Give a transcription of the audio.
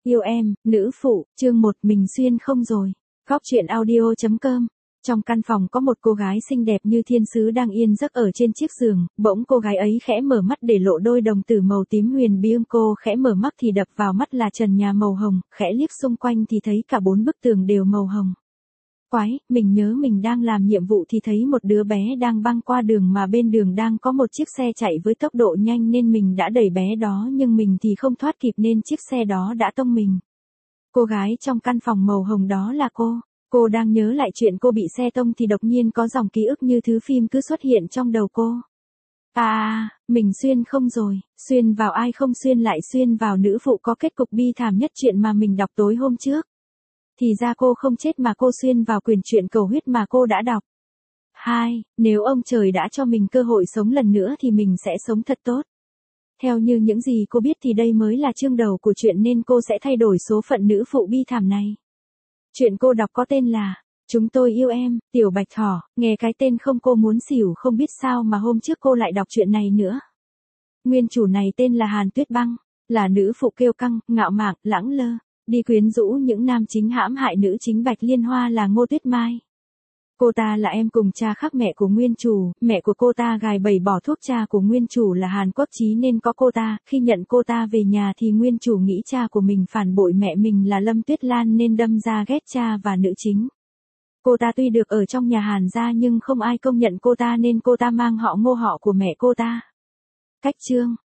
Yêu em, nữ phụ, chương 1 mình xuyên không rồi. Góc truyện audio.com. Trong căn phòng có một cô gái xinh đẹp như thiên sứ đang yên giấc ở trên chiếc giường, bỗng cô gái ấy khẽ mở mắt để lộ đôi đồng tử màu tím huyền bí. Cô khẽ mở mắt thì đập vào mắt là trần nhà màu hồng, khẽ liếc xung quanh thì thấy cả 4 bức tường đều màu hồng. Quái, mình nhớ mình đang làm nhiệm vụ thì thấy một đứa bé đang băng qua đường mà bên đường đang có một chiếc xe chạy với tốc độ nhanh nên mình đã đẩy bé đó nhưng mình thì không thoát kịp nên chiếc xe đó đã tông mình. Cô gái trong căn phòng màu hồng đó là cô. Cô đang nhớ lại chuyện cô bị xe tông thì đột nhiên có dòng ký ức như thứ phim cứ xuất hiện trong đầu cô. Mình xuyên không rồi, xuyên vào ai không xuyên lại xuyên vào nữ phụ có kết cục bi thảm nhất chuyện mà mình đọc tối hôm trước. Thì ra cô không chết mà cô xuyên vào quyển truyện cầu huyết mà cô đã đọc. 2. Nếu ông trời đã cho mình cơ hội sống lần nữa thì mình sẽ sống thật tốt. Theo như những gì cô biết thì đây mới là chương đầu của chuyện nên cô sẽ thay đổi số phận nữ phụ bi thảm này. Chuyện cô đọc có tên là Chúng tôi yêu em, Tiểu Bạch Thỏ, nghe cái tên không cô muốn xỉu không biết sao mà hôm trước cô lại đọc chuyện này nữa. Nguyên chủ này tên là Hàn Tuyết Băng, là nữ phụ kiêu căng, ngạo mạn, lẳng lơ, đi quyến rũ những nam chính hãm hại nữ chính Bạch Liên Hoa là Ngô Tuyết Mai. Cô ta là em cùng cha khác mẹ của nguyên chủ, mẹ của cô ta gài bẫy bỏ thuốc. Cha của nguyên chủ là Hàn Quốc Chí nên có cô ta, khi nhận cô ta về nhà thì nguyên chủ nghĩ cha của mình phản bội mẹ mình là Lâm Tuyết Lan nên đâm ra ghét cha và nữ chính. Cô ta tuy được ở trong nhà Hàn gia nhưng không ai công nhận cô ta nên cô ta mang họ Ngô họ của mẹ cô ta. Cách chương